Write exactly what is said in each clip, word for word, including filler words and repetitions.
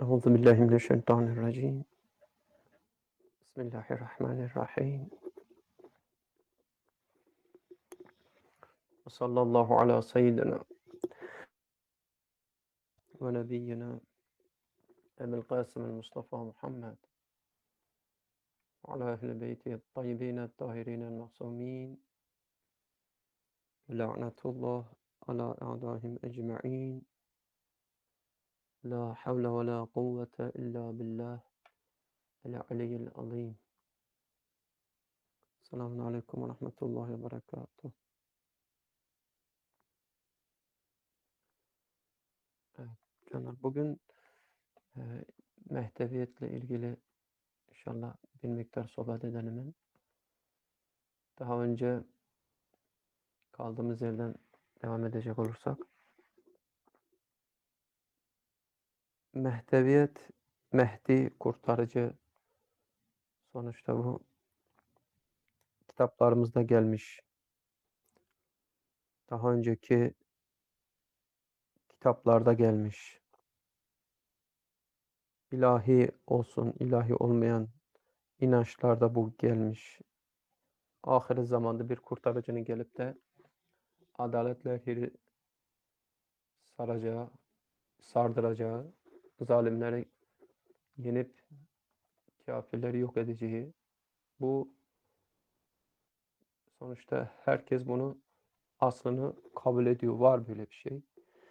أعوذ بالله من الشيطان الرجيم. بسم الله الرحمن الرحيم. وصلى الله على سيدنا ونبينا أبي القاسم المصطفى محمد وعلى أهل بيته الطيبين الطاهرين المعصومين، لعنة الله على أعدائهم أجمعين. لا حول ولا قوة إلا بالله العلي العظيم. السلام عليكم ورحمة الله وبركاته. Evet, canlar, bugün e, mehdeviyetle ilgili inşallah bir miktar sohbet edelim. Daha önce kaldığımız yerden devam edecek olursak, Mehdeviyet, Mehdi, kurtarıcı, sonuçta bu kitaplarımızda gelmiş. Daha önceki kitaplarda gelmiş. İlahi olsun, ilahi olmayan inançlarda bu gelmiş. Ahir zamanda bir kurtarıcının gelip de adaletle hiri saracağı, sardıracağı, zalimleri yenip kafirleri yok edeceği. Bu sonuçta herkes bunu aslını kabul ediyor. Var böyle bir şey.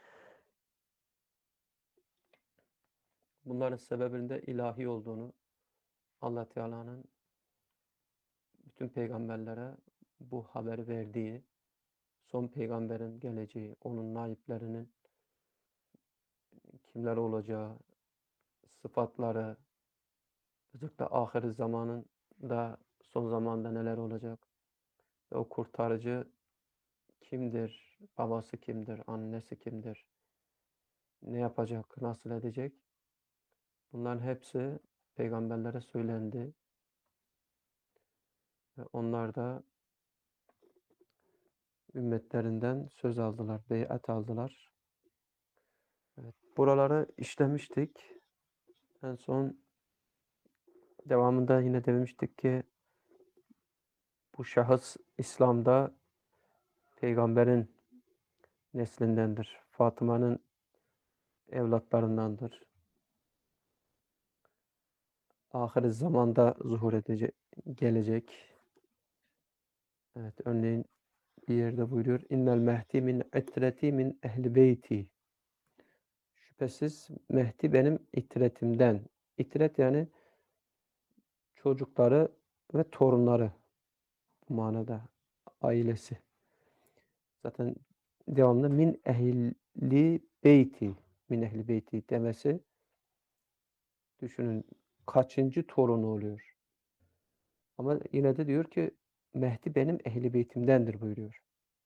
Bunların sebebinin de ilahi olduğunu, Allah Teala'nın bütün peygamberlere bu haberi verdiği, son peygamberin geleceği, onun naiplerinin kimler olacağı, sıfatları, özellikle ahir zamanın da son zamanda neler olacak ve o kurtarıcı kimdir, babası kimdir, annesi kimdir, ne yapacak, nasıl edecek? Bunların hepsi peygamberlere söylendi ve onlar da ümmetlerinden söz aldılar, beyat aldılar. Evet, buraları işlemiştik. En son devamında yine demiştik ki bu şahıs İslam'da peygamberin neslindendir. Fatıma'nın evlatlarındandır. Ahir zamanda zuhur edecek, gelecek. Evet, örneğin bir yerde buyuruyor. İnnel mehdi min itreti min ehli beyti. Şüphesiz Mehdi benim itretimden. İtret yani çocukları ve torunları, bu manada ailesi. Zaten devamlı min ehli beyti, min ehli beyti demesi, düşünün kaçıncı torunu oluyor. Ama yine de diyor ki Mehdi benim ehli beytimdendir buyuruyor.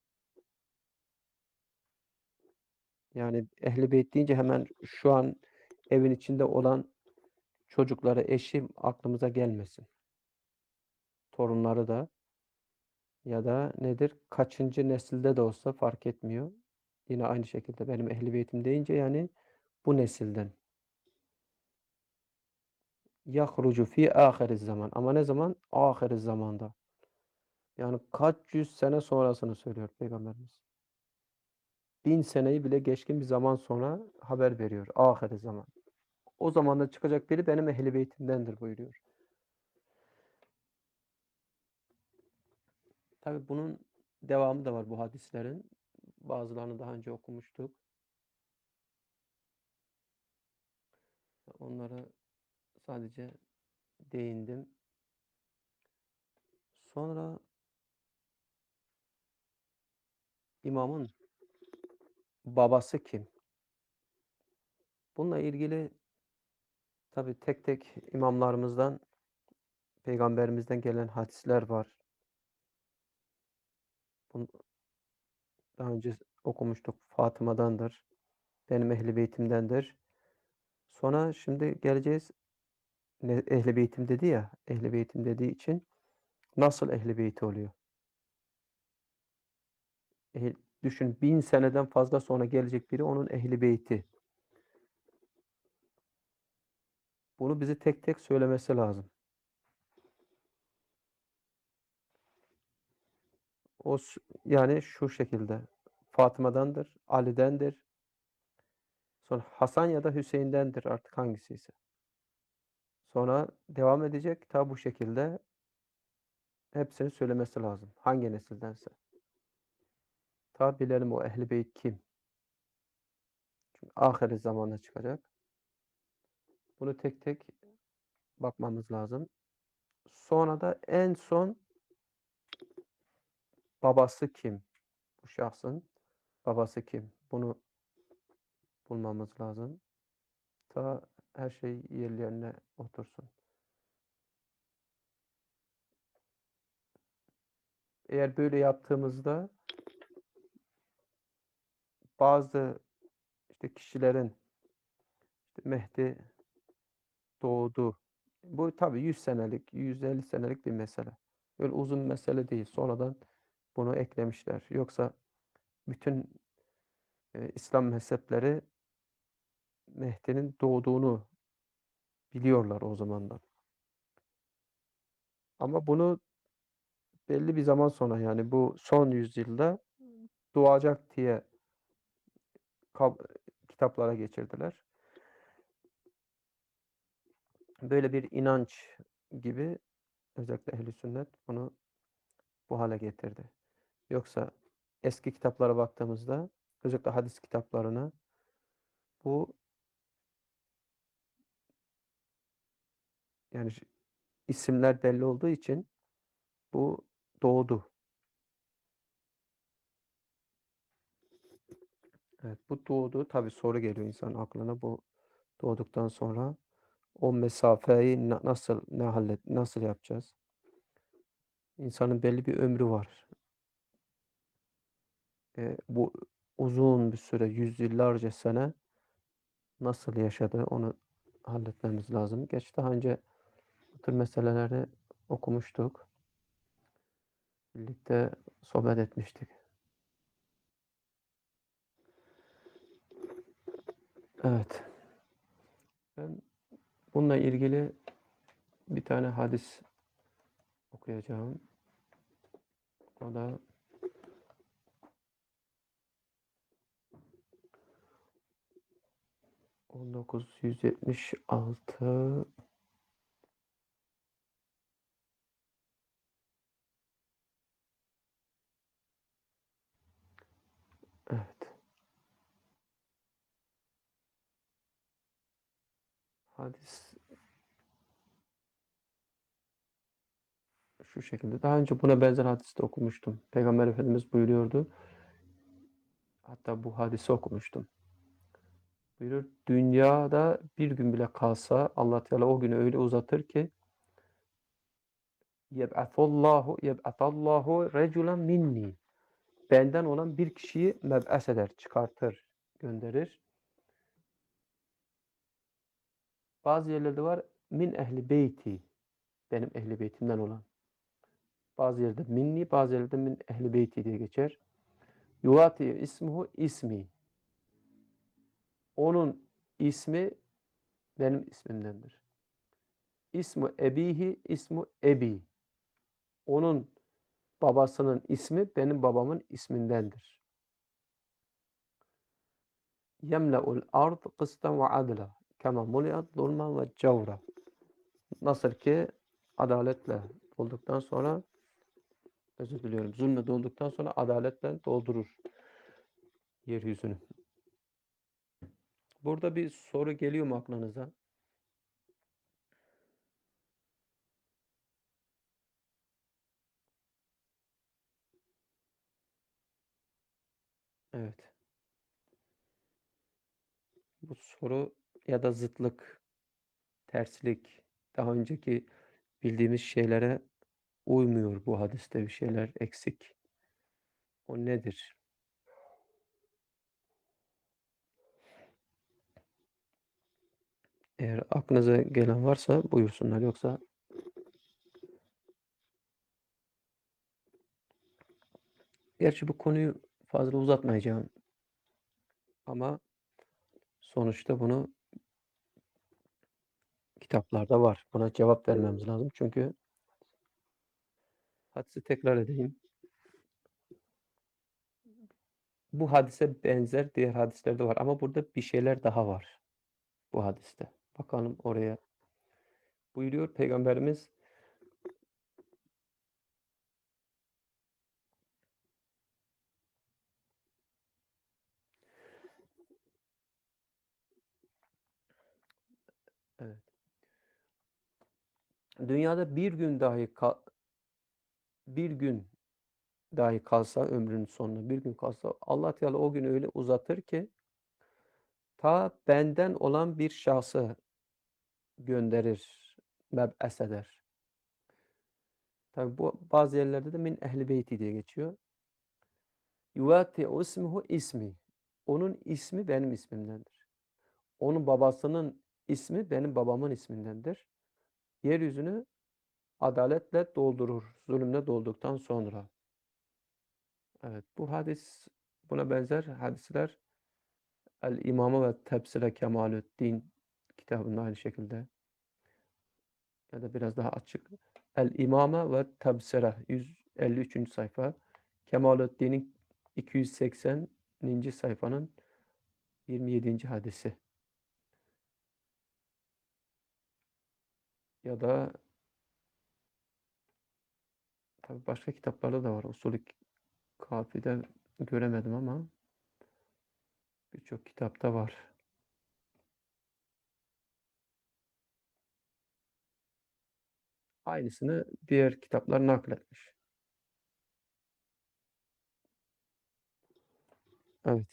Yani ehli beyt deyince hemen şu an evin içinde olan çocukları, eşi aklımıza gelmesin. Torunları da ya da nedir? Kaçıncı nesilde de olsa fark etmiyor. Yine aynı şekilde benim ehli beytim deyince yani bu nesilden. Yahrucu fi ahiriz zaman. Ama ne zaman? Ahiriz zamanda. Yani kaç yüz sene sonrasını söylüyor Peygamberimiz. Bin seneyi bile geçkin bir zaman sonra haber veriyor. Ahiriz zaman. O zamanda çıkacak biri benim ehli beytimdendir buyuruyor. Tabi bunun devamı da var bu hadislerin. Bazılarını daha önce okumuştuk. Onlara sadece değindim. Sonra imamın babası kim? Bununla ilgili tabi tek tek imamlarımızdan, peygamberimizden gelen hadisler var. Bunu daha önce okumuştuk. Fatıma'dandır. Benim ehli beytimdendir. Sonra şimdi geleceğiz. Ne, ehli beytim dedi ya, ehli beytim dediği için nasıl ehli beyti oluyor? Eh, düşün, bin seneden fazla sonra gelecek biri onun ehli beyti. Bunu bize tek tek söylemesi lazım. O yani şu şekilde Fatıma'dandır, Ali'dendir. Sonra Hasan ya da Hüseyin'dendir artık hangisiyse. Sonra devam edecek. Ta bu şekilde hepsini söylemesi lazım. Hangi nesildense. Ta bilelim o Ehl-i Beyt kim? Çünkü ahir zamanda çıkacak. Bunu tek tek bakmamız lazım. Sonra da en son babası kim? Bu şahsın babası kim? Bunu bulmamız lazım. Ta her şey yerlerine otursun. Eğer böyle yaptığımızda bazı işte kişilerin işte Mehdi doğdu. Bu tabii yüz senelik, yüz elli senelik bir mesele. Böyle uzun mesele değil. Sonradan bunu eklemişler. Yoksa bütün e, İslam mezhepleri Mehdi'nin doğduğunu biliyorlar o zamandan. Ama bunu belli bir zaman sonra yani bu son yüzyılda doğacak diye kitaplara geçirdiler. Böyle bir inanç gibi özellikle Ehl-i Sünnet bunu bu hale getirdi. Yoksa eski kitaplara baktığımızda özellikle hadis kitaplarına bu yani isimler belli olduğu için bu doğdu. Evet, bu doğdu. Tabii soru geliyor insanın aklına bu doğduktan sonra o mesafeyi nasıl ne hallet nasıl yapacağız? İnsanın belli bir ömrü var. E, bu uzun bir süre, yüzyıllarca sene nasıl yaşadı onu halletmemiz lazım. Geç daha önce bu tür meseleleri okumuştuk. Birlikte sohbet etmiştik. Evet. Ben bununla ilgili bir tane hadis okuyacağım. O da bin dokuz yüz yetmiş altı evet. Hadis şu şekilde. Daha önce buna benzer hadis de okumuştum. Peygamber Efendimiz buyuruyordu. Hatta bu hadisi okumuştum. Buyurur, dünyada bir gün bile kalsa Allah Teala o günü öyle uzatır ki yeb'atullahu yeb'atallahu reculen minni. Benden olan bir kişiyi meb'as eder, çıkartır, gönderir. Bazı yerlerde var min ehli beyti. Benim ehli beytimden olan. Bazı yerde minni, bazı yerde min ehli beyti diye geçer. Yuvati ismuhu ismi. Onun ismi benim ismimdendir. İsmu ebihi, ismu ebi. Onun babasının ismi benim babamın ismindendir. Yemle'ul ard kıstan ve adla. Kema muliyat zulmen ve cevra. Nasıl ki adaletle olduktan sonra özür diliyorum. Zulme dolduktan sonra adaletle doldurur yeryüzünü. Burada bir soru geliyor mu aklınıza? Evet. Bu soru ya da zıtlık, terslik, daha önceki bildiğimiz şeylere uymuyor bu hadiste bir şeyler eksik. O nedir? Eğer aklınıza gelen varsa buyursunlar. Yoksa gerçi bu konuyu fazla uzatmayacağım ama sonuçta bunu kitaplarda var. Buna cevap vermemiz lazım. Çünkü hadisi tekrar edeyim. Bu hadise benzer diğer hadislerde var ama burada bir şeyler daha var bu hadiste. Bakalım oraya. Buyuruyor Peygamberimiz evet. Dünyada bir gün dahi kal bir gün dahi kalsa ömrünün sonuna bir gün kalsa Allah Teala o günü öyle uzatır ki ta benden olan bir şahsı gönderir, meb'es eder. Tabi bu bazı yerlerde de min ehli beyti diye geçiyor. Yuvati'u ismuhu ismi. Onun ismi benim ismimdendir. Onun babasının ismi benim babamın ismindendir. Yeryüzünü adaletle doldurur. Zulümle dolduktan sonra. Evet, bu hadis buna benzer hadisler El-İmame ve Tebsire Kemalüddin kitabında aynı şekilde ya da biraz daha açık. El-İmame ve Tebsire yüz elli üçüncü sayfa. Kemalüddin'in iki yüz sekseninci sayfanın yirmi yedinci hadisi. Ya da tabii başka kitaplarda da var. Usulü Kafi'de göremedim ama birçok kitapta var. Aynısını diğer kitaplar nakletmiş. Evet.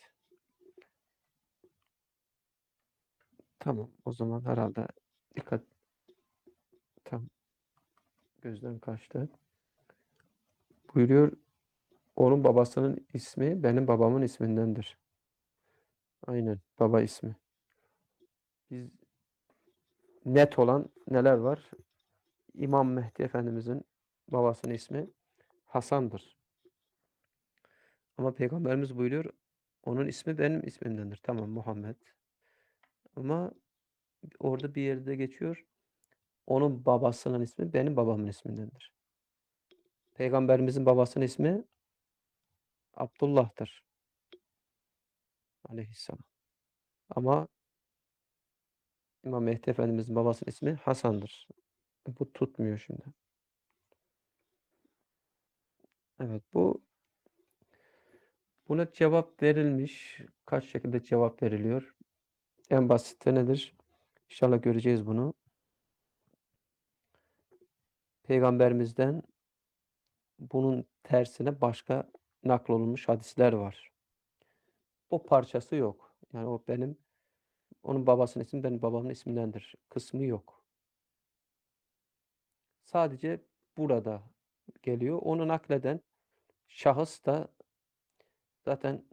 Tamam. O zaman herhalde dikkat tam gözden kaçtı. Buyuruyor, onun babasının ismi benim babamın ismindendir. Aynen. Baba ismi. Biz net olan neler var? İmam Mehdi Efendimizin babasının ismi Hasan'dır. Ama Peygamberimiz buyuruyor, onun ismi benim ismimdendir. Tamam, Muhammed. Ama orada bir yerde geçiyor. Onun babasının ismi benim babamın ismindendir. Peygamberimizin babasının ismi Abdullah'tır. Aleyhisselam. Ama İmam Mehdi Efendimizin babasının ismi Hasan'dır. Bu tutmuyor şimdi. Evet, bu buna cevap verilmiş. Kaç şekilde cevap veriliyor? En basit nedir? İnşallah göreceğiz bunu. Peygamberimizden bunun tersine başka naklolunmuş hadisler var. O parçası yok. Yani o benim, onun babasının ismi benim babamın ismindendir. Kısmı yok. Sadece burada geliyor. Onu nakleden şahıs da zaten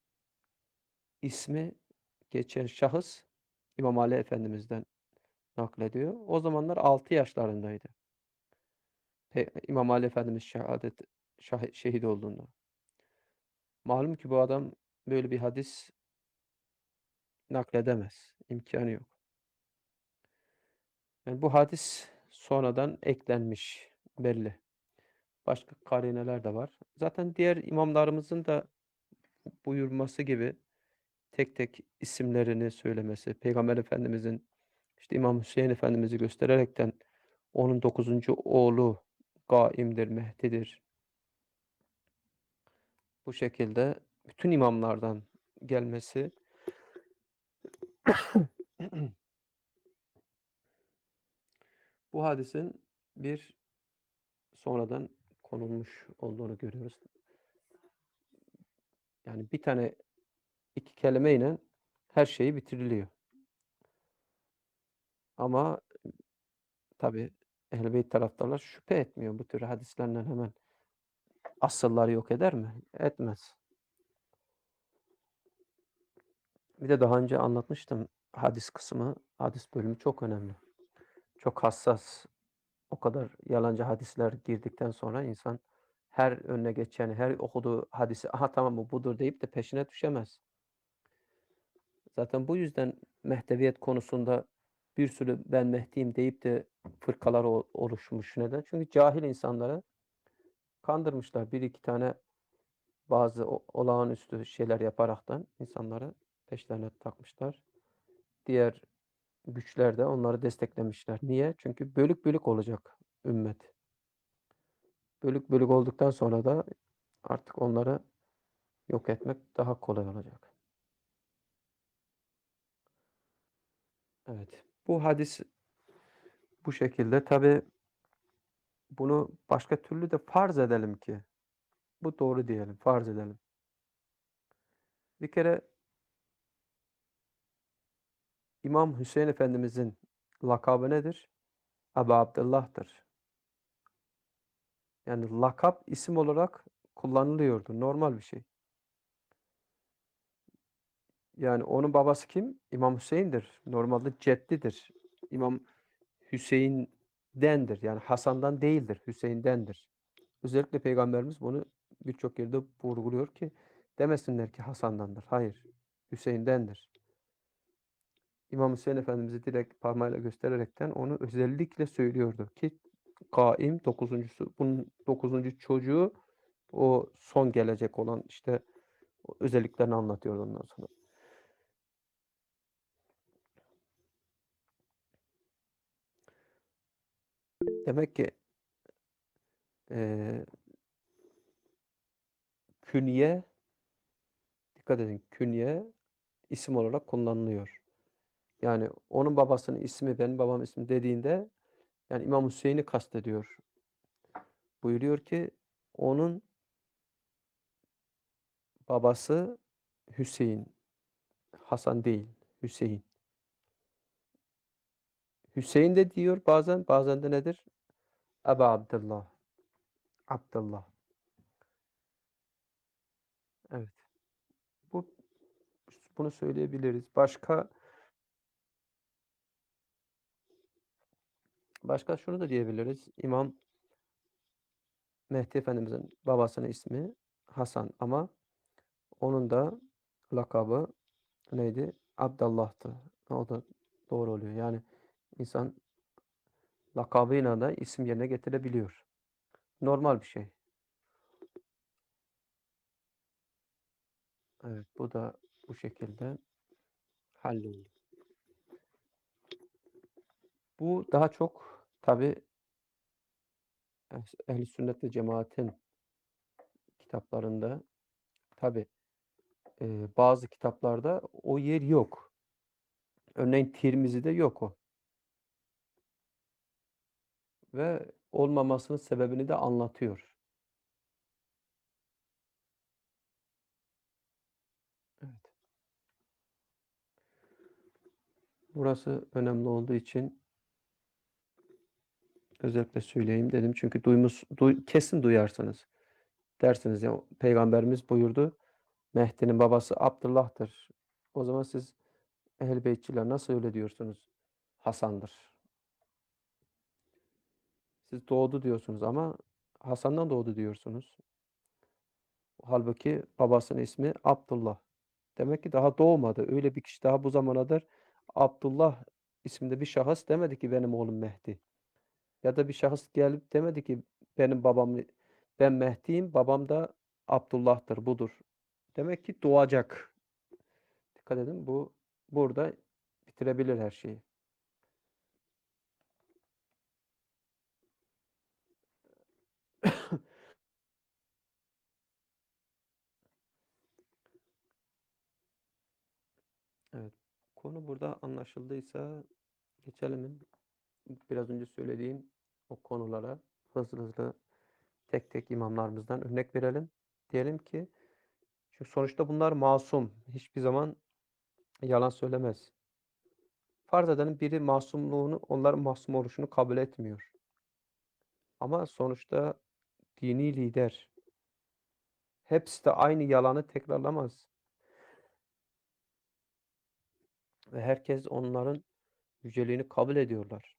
ismi geçen şahıs İmam Ali Efendimiz'den naklediyor. O zamanlar altı yaşlarındaydı. Pe İmam Ali Efendimiz şehadet şah şehit olduğunda. Malum ki bu adam böyle bir hadis nakledemez. İmkanı yok. Yani bu hadis sonradan eklenmiş belli. Başka karineler de var. Zaten diğer imamlarımızın da buyurması gibi tek tek isimlerini söylemesi, Peygamber Efendimizin işte İmam Hüseyin Efendimiz'i göstererekten onun dokuzuncu oğlu Gaim'dir, Mehdi'dir. Bu şekilde bütün imamlardan gelmesi bu hadisin bir sonradan konulmuş olduğunu görüyoruz. Yani bir tane iki kelimeyle her şeyi bitiriliyor. Ama tabii Ehl-i Beyt taraftarlar şüphe etmiyor. Bu tür hadislerle hemen asılları yok eder mi? Etmez. Bir de daha önce anlatmıştım, hadis kısmı, hadis bölümü çok önemli. Çok hassas. O kadar yalancı hadisler girdikten sonra insan her önüne geçeni, her okuduğu hadisi aha tamam bu budur deyip de peşine düşemez. Zaten bu yüzden mehdeviyet konusunda bir sürü ben Mehdi'yim deyip de fırkalar o oluşmuş. Neden? Çünkü cahil insanları kandırmışlar. Bir iki tane bazı o olağanüstü şeyler yaparaktan insanları peşlerine takmışlar. Diğer güçler de onları desteklemişler. Niye? Çünkü bölük bölük olacak ümmet. Bölük bölük olduktan sonra da artık onları yok etmek daha kolay olacak. Evet. Bu hadis bu şekilde. Tabii bunu başka türlü de farz edelim ki bu doğru diyelim, farz edelim. Bir kere İmam Hüseyin Efendimizin lakabı nedir? Ebu Abdullah'tır. Yani lakap isim olarak kullanılıyordu. Normal bir şey. Yani onun babası kim? İmam Hüseyin'dir. Normalde ceddidir. İmam Hüseyin'dendir. Yani Hasan'dan değildir. Hüseyin'dendir. Özellikle Peygamberimiz bunu birçok yerde vurguluyor ki demesinler ki Hasan'dandır. Hayır. Hüseyin'dendir. İmam Hüseyin Efendimiz'i direkt parmağıyla göstererekten onu özellikle söylüyordu ki kaim dokuzuncusu bunun dokuzuncu çocuğu o son gelecek olan işte o özelliklerini anlatıyor ondan sonra. Demek ki eee künye dikkat edin künye isim olarak kullanılıyor. Yani onun babasının ismi benim babamın ismi dediğinde yani İmam Hüseyin'i kastediyor. Buyuruyor ki onun babası Hüseyin. Hasan değil. Hüseyin. Hüseyin de diyor bazen. Bazen de nedir? Ebu Abdullah. Abdullah. Evet. Bu bunu söyleyebiliriz. Başka başka şunu da diyebiliriz. İmam Mehdi Efendimizin babasının ismi Hasan ama onun da lakabı neydi? Abdullah'tı. O da doğru oluyor. Yani insan lakabıyla da isim yerine getirebiliyor. Normal bir şey. Evet, bu da bu şekilde halloldu. Bu daha çok tabii Ehl-i Sünnet ve Cemaat'in kitaplarında tabii e, bazı kitaplarda o yer yok. Örneğin Tirmizi'de yok o. Ve olmamasının sebebini de anlatıyor. Evet. Burası önemli olduğu için özellikle söyleyeyim dedim. Çünkü duymuş, duy, kesin duyarsınız. Dersiniz ya Peygamberimiz buyurdu. Mehdi'nin babası Abdullah'tır. O zaman siz Ehl-i Beytçiler nasıl öyle diyorsunuz? Hasan'dır. Siz doğdu diyorsunuz ama Hasan'dan doğdu diyorsunuz. Halbuki babasının ismi Abdullah. Demek ki daha doğmadı. Öyle bir kişi daha bu zamana kadar Abdullah isimde bir şahıs demedi ki benim oğlum Mehdi. Ya da bir şahıs gelip demedi ki benim babam ben Mehdi'yim, babam da Abdullah'tır, budur. Demek ki doğacak. Dikkat edin bu burada bitirebilir her şeyi. Evet. Konu burada anlaşıldıysa geçelim biraz önce söylediğim o konulara hızlı hızlı tek tek imamlarımızdan örnek verelim. Diyelim ki çünkü sonuçta bunlar masum. Hiçbir zaman yalan söylemez. Farz edelim biri masumluğunu, onların masum oluşunu kabul etmiyor. Ama sonuçta dini lider. Hepsi de aynı yalanı tekrarlamaz. Ve herkes onların yüceliğini kabul ediyorlar.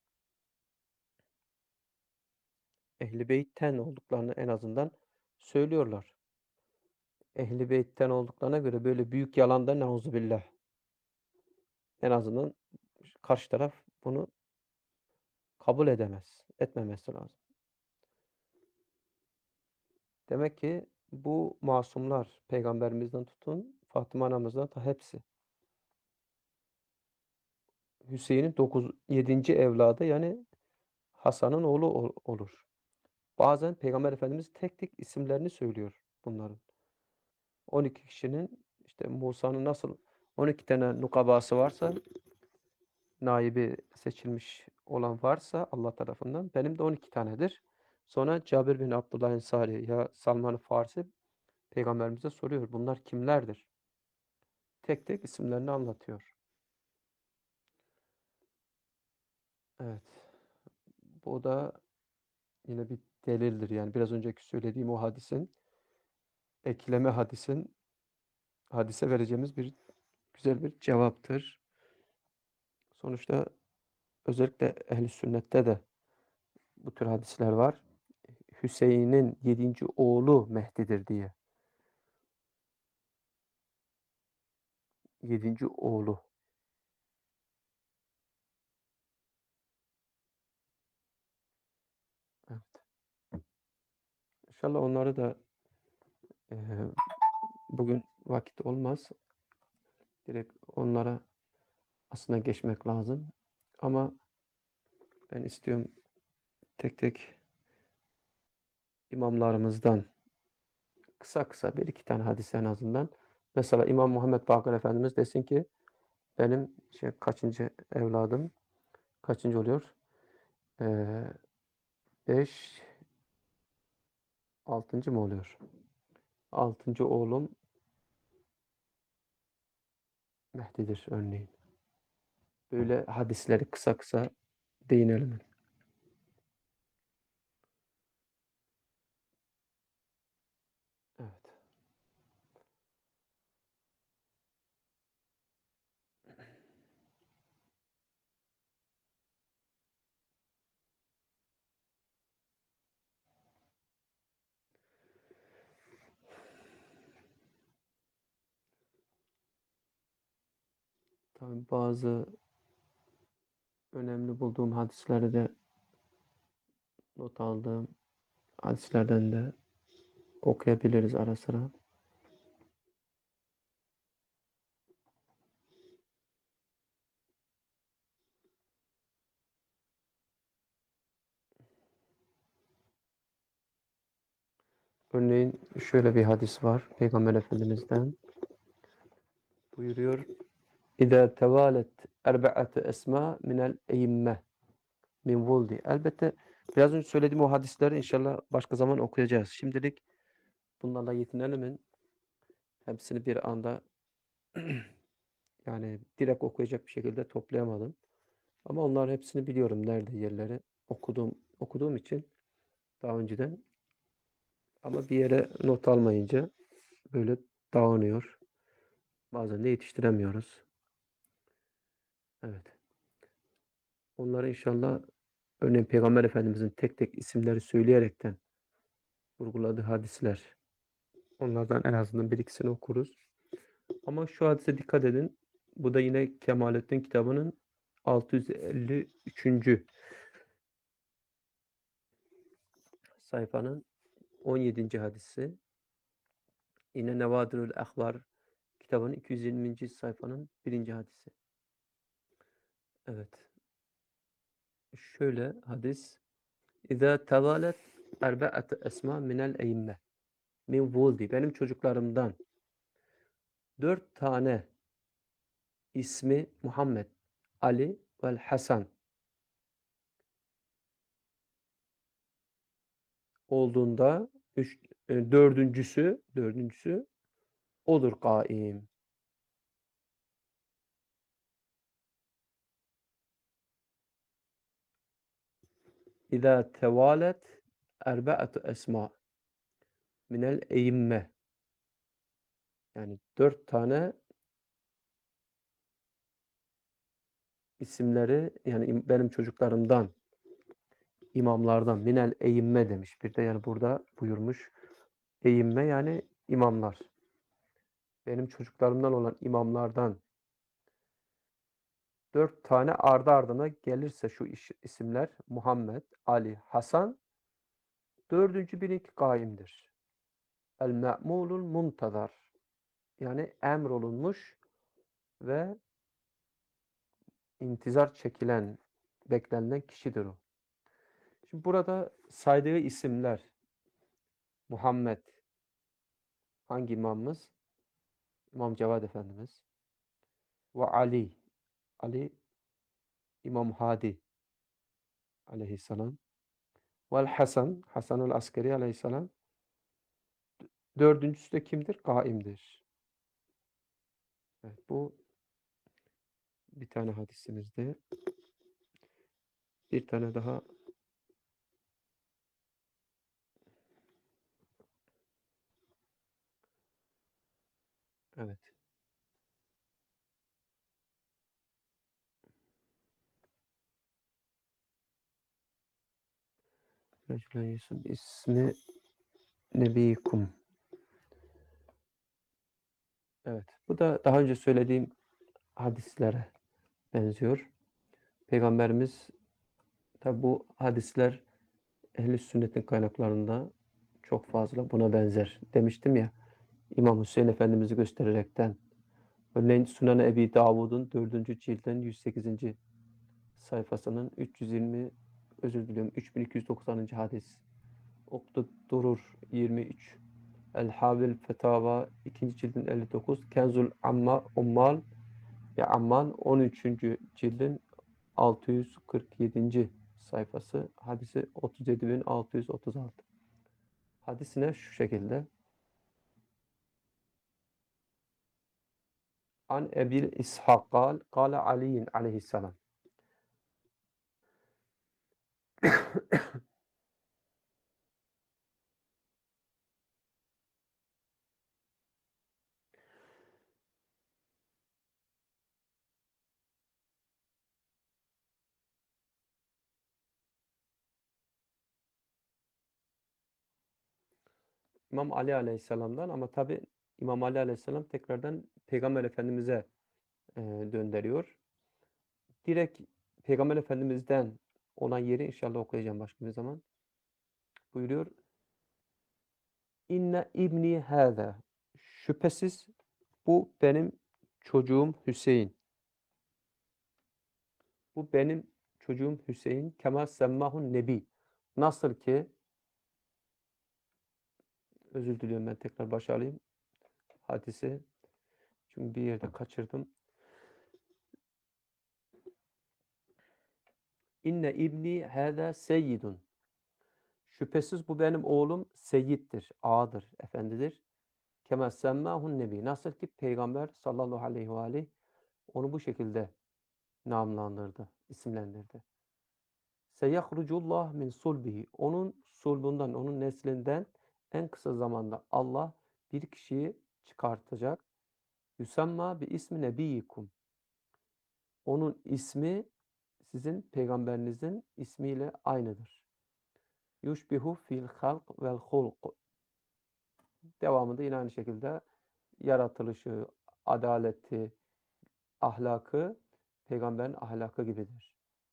Ehl-i Beyt'ten olduklarını en azından söylüyorlar. Ehl-i Beyt'ten olduklarına göre böyle büyük yalanda neuzubillah. En azından karşı taraf bunu kabul edemez. Etmemesi lazım. Demek ki bu masumlar peygamberimizden tutun Fatıma anamızdan ta hepsi. Hüseyin'in dokuz yedinci evladı yani Hasan'ın oğlu ol- olur. Bazen Peygamber Efendimiz tek tek isimlerini söylüyor bunların. on iki kişinin işte Musa'nın nasıl on iki tane nukabası varsa, naibi seçilmiş olan varsa Allah tarafından, benim de on iki tanedir. Sonra Cabir bin Abdullah Ensari ya Salman-ı Farisi Peygamberimize soruyor. Bunlar kimlerdir? Tek tek isimlerini anlatıyor. Evet. Bu da yine bir delildir. Yani biraz önceki söylediğim o hadisin, ekleme hadisin, hadise vereceğimiz bir güzel bir cevaptır. Sonuçta özellikle ehl-i sünnette de bu tür hadisler var. Hüseyin'in yedinci oğlu Mehdi'dir diye. Yedinci oğlu. Evet. İnşallah onları da e, bugün vakit olmaz. Direkt onlara aslında geçmek lazım. Ama ben istiyorum tek tek imamlarımızdan kısa kısa bir iki tane hadis en azından. Mesela İmam Muhammed Bakır Efendimiz desin ki benim şey kaçıncı evladım kaçıncı oluyor? Ee, beş, altıncı mı oluyor? Altıncı oğlum Mehdi'dir örneğin. Böyle hadisleri kısa kısa değinelim. Evet. Tabii bazı önemli bulduğum hadisleri de not aldığım hadislerden de okuyabiliriz ara sıra. Örneğin şöyle bir hadis var Peygamber Efendimiz'den. Buyuruyor. İza tevalet erbe'atu esma minel eyyimme min vuldi. Elbette biraz önce söylediğim o hadisleri inşallah başka zaman okuyacağız. Şimdilik bunlarla yetinelim. Hepsini bir anda yani direkt okuyacak bir şekilde toplayamadım. Ama onların hepsini biliyorum nerede yerleri. Okuduğum okuduğum için daha önceden, ama bir yere not almayınca böyle dağınıyor. Bazen de yetiştiremiyoruz. Evet. Onları inşallah örneğin Peygamber Efendimizin tek tek isimleri söyleyerekten vurguladığı hadisler. Onlardan en azından bir ikisini okuruz. Ama şu hadise dikkat edin. Bu da yine Kemalettin kitabının altı yüz elli üçüncü sayfanın on yedinci hadisi. Yine Nevadirül Ahbar kitabının iki yüz yirminci sayfanın birinci hadisi. Evet. Şöyle hadis. İza tevalet erbe'at esma minel eyyimme min vuldi. Benim çocuklarımdan dört tane ismi Muhammed, Ali ve Hasan olduğunda üç, e, dördüncüsü dördüncüsü odur kaim. İza tevalet erbe'atu esma minel eyyimme, yani dört tane isimleri yani benim çocuklarımdan, imamlardan, minel eyyimme demiş. Bir de yani burada buyurmuş eyyimme yani imamlar. Benim çocuklarımdan olan imamlardan dört tane ardı ardına gelirse şu iş, isimler Muhammed, Ali, Hasan, dördüncü birinki kaimdir. El-me'mulul muntazar. Yani emrolunmuş ve intizar çekilen, beklenilen kişidir o. Şimdi burada saydığı isimler Muhammed hangi imamımız? İmam Cevad Efendimiz. Ve Ali. Ali İmam Hadi aleyhisselam. Vel Hasan. Hasan el Askeri aleyhisselam. Dördüncüsü de kimdir? Kaimdir. Evet, bu bir tane hadisimizde. Bir tane daha evet. Resulullah Yusuf ismi Nebiyikum. Evet. Bu da daha önce söylediğim hadislere benziyor. Peygamberimiz tabi bu hadisler ehl-i sünnetin kaynaklarında çok fazla buna benzer. Demiştim ya İmam Hüseyin Efendimiz'i göstererekten örneğin Sunan-ı Ebi Davud'un dördüncü cildin yüz sekizinci sayfasının üç yüz yirmi özür diliyorum üç bin iki yüz doksanıncı hadis. Oktu Durur yirmi üç. El-Havil Fetava ikinci cildin elli dokuz. Kenzul Amma Ummal ve Amman on üçüncü cildin altı yüz kırk yedinci sayfası. Hadisi otuz yedi bin altı yüz otuz altı. Hadisine şu şekilde. An Ebil İshak kal, kale Aliyin aleyhisselam. İmam Ali aleyhisselamdan ama tabi İmam Ali aleyhisselam tekrardan Peygamber Efendimiz'e e, döndürüyor. Direkt Peygamber Efendimiz'den olan yeri inşallah okuyacağım başka bir zaman. Buyuruyor. İnne ibni hâzâ. Şüphesiz bu benim çocuğum Hüseyin. Bu benim çocuğum Hüseyin. Kema semmahun nebi. Nasıl ki özür diliyorum ben tekrar başa alayım hadisi. Çünkü bir yerde kaçırdım. İnne ibni hâzâ seyyidun. Şüphesiz bu benim oğlum seyyiddir, ağadır, efendidir. Kema semmahun nebi. Nasıl ki Peygamber sallallahu aleyhi ve aleyh onu bu şekilde namlandırdı, isimlendirdi. Seyahrucullah min sulbihi. Onun sulbundan, onun neslinden en kısa zamanda Allah bir kişiyi çıkartacak. Yusamma bi ismi nebiyikum. Onun ismi sizin peygamberinizin ismiyle aynıdır. Yushbihu fil halq vel hulq. Devamında yine aynı şekilde yaratılışı, adaleti, ahlakı peygamberin ahlakı gibidir.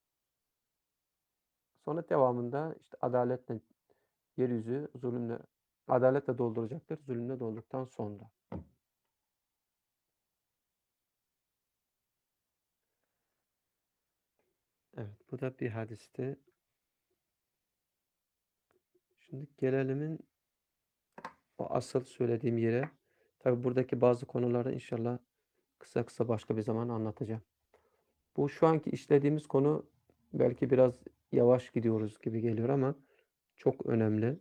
Sonra devamında işte adaletle yeryüzü zulümle adaletle dolduracaktır. Zulümle doldurduktan sonra. Evet, bu da bir hadisti. Şimdi gelelimin o asıl söylediğim yere. Tabi buradaki bazı konuları inşallah kısa kısa başka bir zaman anlatacağım. Bu şu anki işlediğimiz konu belki biraz yavaş gidiyoruz gibi geliyor ama çok önemli.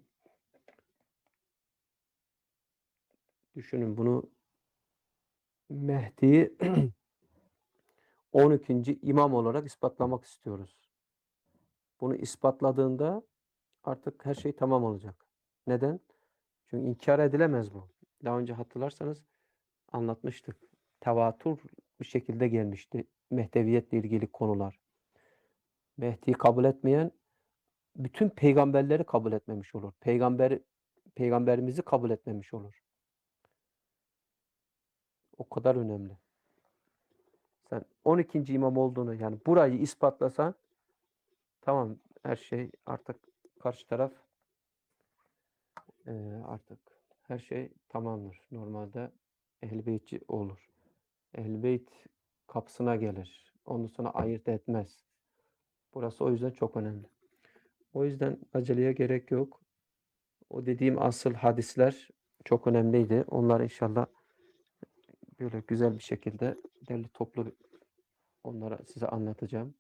Düşünün bunu Mehdi'yi on ikinci imam olarak ispatlamak istiyoruz. Bunu ispatladığında artık her şey tamam olacak. Neden? Çünkü inkar edilemez bu. Daha önce hatırlarsanız anlatmıştık. Tevatür bir şekilde gelmişti Mehdeviyetle ilgili konular. Mehdi'yi kabul etmeyen bütün peygamberleri kabul etmemiş olur. Peygamber peygamberimizi kabul etmemiş olur. O kadar önemli. Sen on ikinci imam olduğunu, yani burayı ispatlasan tamam, her şey artık karşı taraf eee, artık her şey tamamdır. Normalde Ehl-i Beytçi olur. Ehl-i Beyt kapısına gelir. Ondan sonra ayırt etmez. Burası o yüzden çok önemli. O yüzden aceleye gerek yok. O dediğim asıl hadisler çok önemliydi. Onlar inşallah böyle güzel bir şekilde derli toplu onlara size anlatacağım.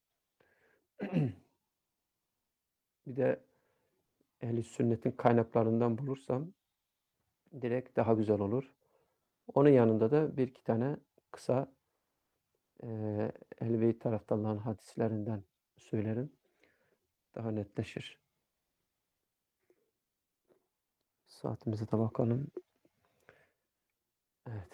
Bir de Ehl-i Sünnet'in kaynaklarından bulursam direkt daha güzel olur. Onun yanında da bir iki tane kısa eee Ehl-i Beyt taraftarlarının hadislerinden söylerim. Daha netleşir. Saatimize de bakalım. Evet.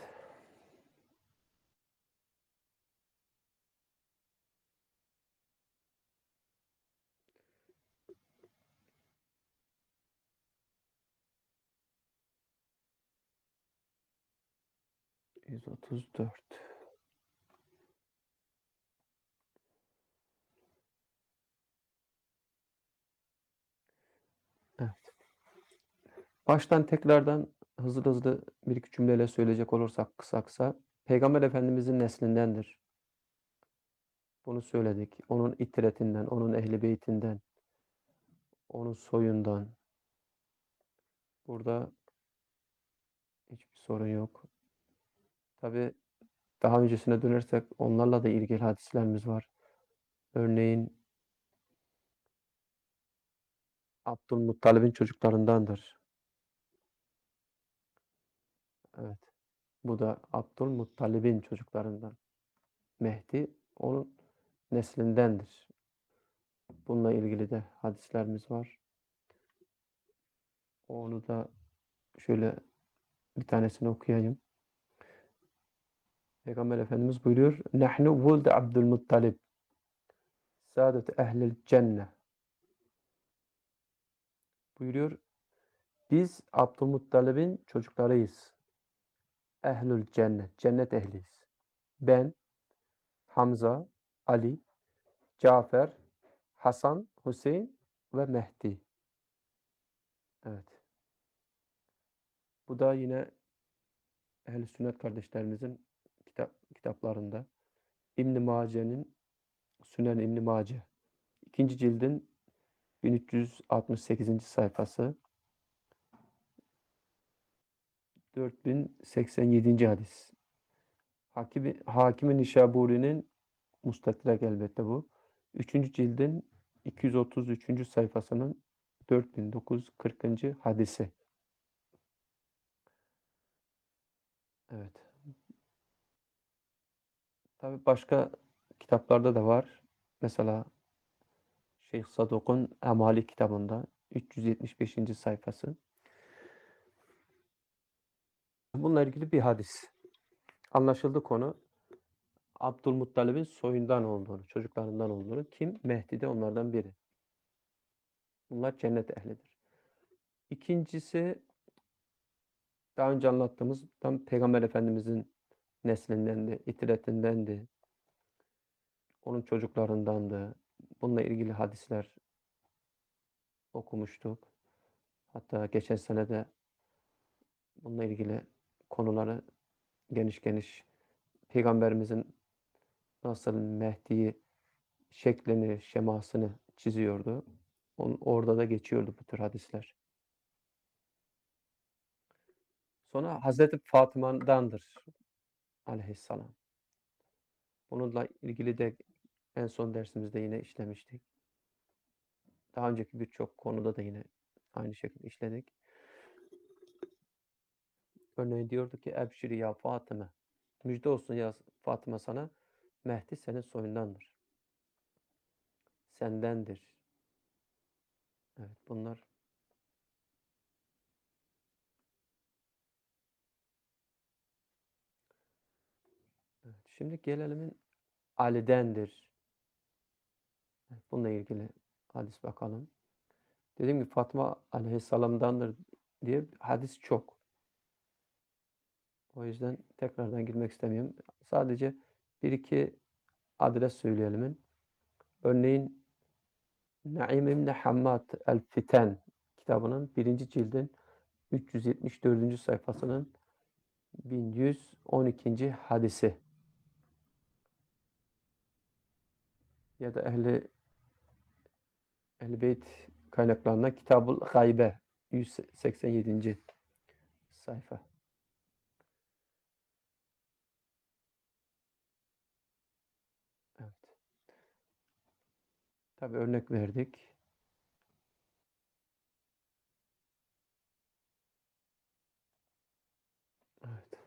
yüz otuz dört. Evet. Baştan tekrardan hızlı hızlı bir iki cümleyle söyleyecek olursak kısa kısa. Peygamber Efendimizin neslindendir. Bunu söyledik. Onun itiretinden, onun ehli beytinden, onun soyundan. Burada hiçbir sorun yok. Tabi daha öncesine dönersek onlarla da ilgili hadislerimiz var. Örneğin Abdülmuttalib'in çocuklarındandır. Evet. Bu da Abdülmuttalib'in çocuklarından. Mehdi onun neslindendir. Bununla ilgili de hadislerimiz var. Onu da şöyle bir tanesini okuyayım. Peygamber Efendimiz buyuruyor: "Nahnu vuld Abdülmuttalib, saadet ehlil cennet." Buyuruyor: "Biz Abdülmuttalib'in çocuklarıyız. Ehlül cennet, cennet ehliyiz. Ben, Hamza, Ali, Cafer, Hasan, Hüseyin ve Mehdi." Evet. Bu da yine Ehl-i Sünnet kardeşlerimizin kitap kitaplarında. İbn Mace'nin Sünen İbn Mace, ikinci cildin bin üç yüz altmış sekizinci sayfası, dört bin seksen yedinci hadis. Hakim Hakim-i Nişaburi'nin Mustedrek elbette bu. üçüncü cildin iki yüz otuz üçüncü sayfasının dört bin dokuz yüz kırkıncı hadisi. Evet. Tabii başka kitaplarda da var. Mesela Şeyh Saduk'un Emali kitabında üç yüz yetmiş beşinci sayfası. Bununla ilgili bir hadis. Anlaşıldı konu. Abdülmuttalib'in soyundan olduğunu, çocuklarından olduğunu. Kim? Mehdi de onlardan biri. Bunlar cennet ehlidir. İkincisi, daha önce anlattığımız tam Peygamber Efendimizin neslindendi, itiretindendi. Onun çocuklarındandı. Bununla ilgili hadisler okumuştuk. Hatta geçen sene de bununla ilgili konuları geniş geniş Peygamberimizin nasıl Mehdi'yi şeklini, şemasını çiziyordu. Onun, orada da geçiyordu bu tür hadisler. Sonra Hazreti Fatıma'dandır aleyhisselam. Bununla ilgili de en son dersimizde yine işlemiştik. Daha önceki birçok konuda da yine aynı şekilde işledik. Örneğin diyordu ki: "Ebşiri ya Fatıma." Müjde olsun ya Fatıma sana. Mehdi senin soyundandır. Sendendir. Evet, bunlar evet. Şimdi gelelim Ali'dendir. Evet, bununla ilgili hadis bakalım. Dediğim gibi Fatma aleyhisselamdandır diye hadis çok. O yüzden tekrardan girmek istemiyorum. Sadece Bir iki adres söyleyelim. Örneğin Naim İbni Hammad El-Fiten kitabının birinci cildin üç yüz yetmiş dördüncü sayfasının bin yüz on ikinci hadisi. Ya da ehli Ehl-i Beyt kaynaklarında Kitab-ül Gaybe yüz seksen yedinci sayfa. Evet. Tabi örnek verdik. Evet.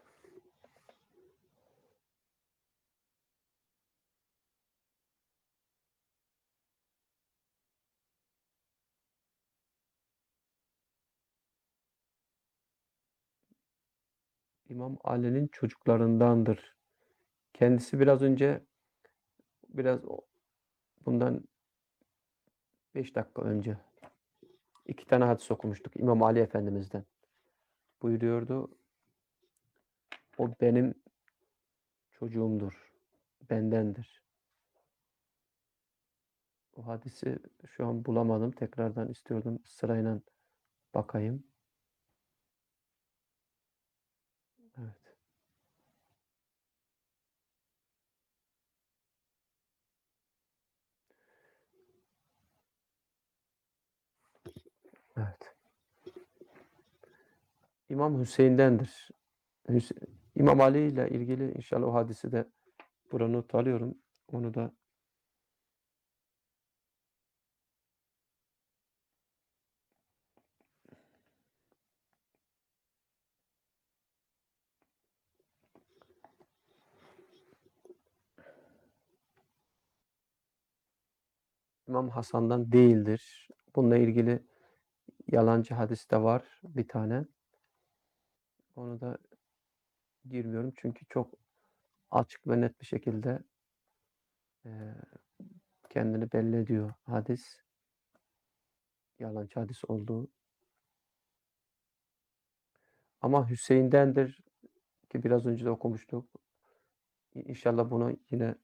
İmam Ali'nin çocuklarındandır. Kendisi biraz önce biraz bundan beş dakika önce iki tane hadis okumuştuk İmam Ali Efendimiz'den. Buyuruyordu, o benim çocuğumdur, bendendir. O hadisi şu an bulamadım. Tekrardan istiyordum sırayla bakayım. Evet. Evet. İmam Hüseyin'dendir. Hüs İmam Ali ile ilgili inşallah o hadisi de buraya not alıyorum. Onu da İmam Hasan'dan değildir. Bununla ilgili yalancı hadis de var bir tane. Onu da girmiyorum çünkü çok açık ve net bir şekilde e, kendini belli ediyor hadis. Yalancı hadis olduğu. Ama Hüseyin'dendir ki biraz önce de okumuştuk. İnşallah bunu yine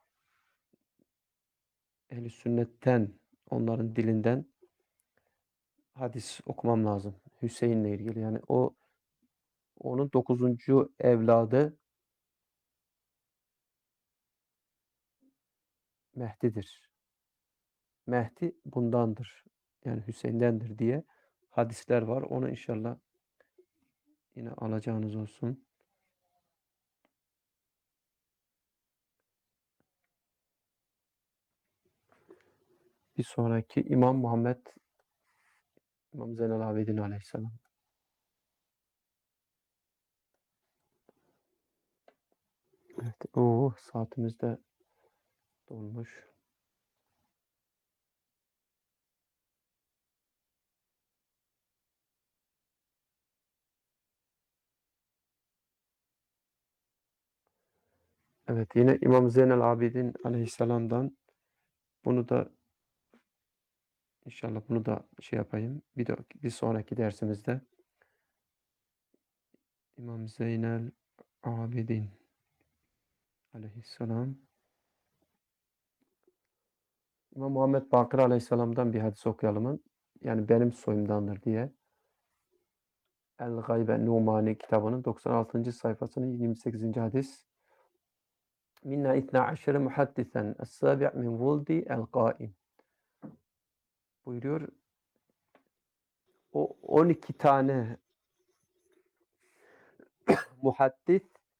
ehl-i sünnetten, onların dilinden hadis okumam lazım. Hüseyin'le ilgili. Yani o onun dokuzuncu evladı Mehdi'dir. Mehdi bundandır. Yani Hüseyin'dendir diye hadisler var. Onu inşallah yine alacağınız olsun. Bir sonraki İmam Muhammed İmam Zeynel Abidin Aleyhisselam. Evet. Oo, saatimiz de dolmuş. Evet, yine İmam Zeynel Abidin Aleyhisselam'dan bunu da inşallah bunu da şey yapayım. Bir de bir sonraki dersimizde İmam Zeynel Abidin Aleyhisselam, İmam Muhammed Bakır Aleyhisselam'dan bir hadis okuyalım. Yani benim soyumdandır diye. El-Gaybe Numani kitabının doksan altıncı sayfasının yirmi sekizinci hadis. Minna itna aşere muhaddisen es-sabi' min vuldi el-qaim. Buyuruyor. O on iki tane muhaddis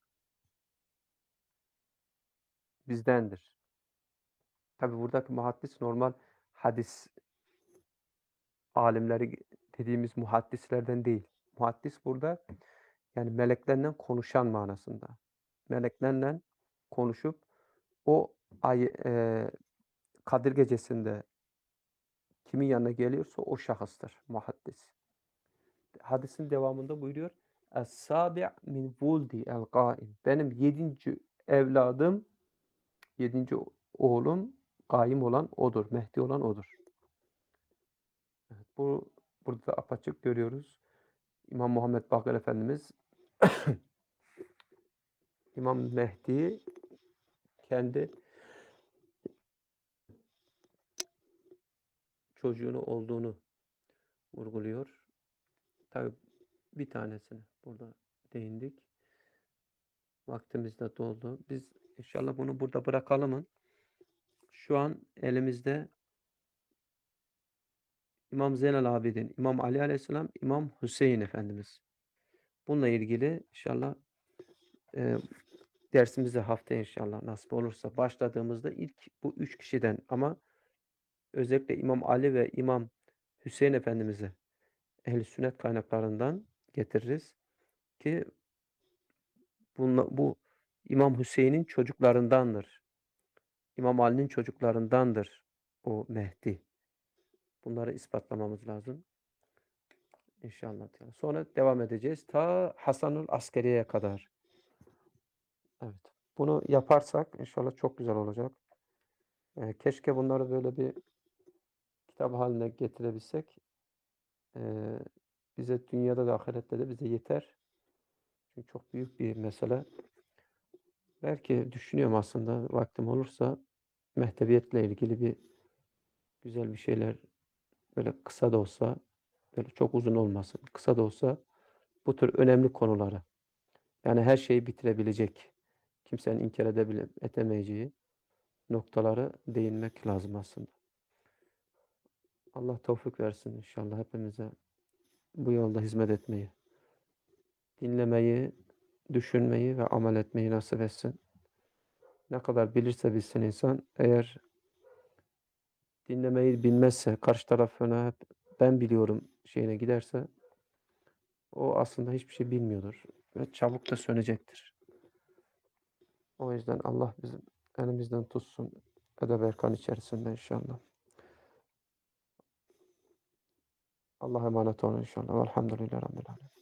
bizdendir. Tabi buradaki muhaddis normal hadis alimleri dediğimiz muhaddislerden değil. Muhaddis burada yani meleklerle konuşan manasında. Meleklerle konuşup o ay, e, Kadir gecesinde kimin yanına geliyorsa o şahıstır muhaddis. Hadisin devamında buyuruyor. Es-sabi' min vuldi el-qaim. Benim yedinci evladım, yedinci oğlum kaim olan odur. Mehdi olan odur. Evet, bu burada da apaçık görüyoruz. İmam Muhammed Bakır Efendimiz İmam Mehdi kendi çocuğunu olduğunu vurguluyor. Tabii bir tanesini burada değindik. Vaktimiz de doldu. Biz inşallah bunu burada bırakalım. Şu an elimizde İmam Zeynel Abidin, İmam Ali Aleyhisselam, İmam Hüseyin Efendimiz. Bununla ilgili inşallah e, dersimizi haftaya inşallah nasip olursa başladığımızda ilk bu üç kişiden ama özellikle İmam Ali ve İmam Hüseyin Efendimiz'i ehl-i sünnet kaynaklarından getiririz ki bunla, bu İmam Hüseyin'in çocuklarındandır. İmam Ali'nin çocuklarındandır o Mehdi. Bunları ispatlamamız lazım. İnşallah. Sonra devam edeceğiz. Ta Hasanül Askeriye'ye kadar. Evet. Bunu yaparsak inşallah çok güzel olacak. Ee, keşke bunları böyle bir kitap haline getirebilsek. Ee, bize dünyada da ahirette de bize yeter. Çünkü çok büyük bir mesele. Belki düşünüyorum aslında vaktim olursa mehdeviyetle ilgili bir güzel bir şeyler böyle kısa da olsa böyle çok uzun olmasın. Kısa da olsa bu tür önemli konuları yani her şeyi bitirebilecek kimsenin inkar edebile, edemeyeceği noktaları değinmek lazım aslında. Allah tevfik versin inşallah hepimize bu yolda hizmet etmeyi, dinlemeyi, düşünmeyi ve amel etmeyi nasip etsin. Ne kadar bilirse bilsin insan, eğer dinlemeyi bilmezse, karşı tarafına hep ben biliyorum şeyine giderse, o aslında hiçbir şey bilmiyordur ve çabuk da sönecektir. O yüzden Allah bizim elimizden tutsun edeb erkan içerisinde inşallah. Allah'a emanet olun inşallah. Velhamdülillahi Rabbil alemin.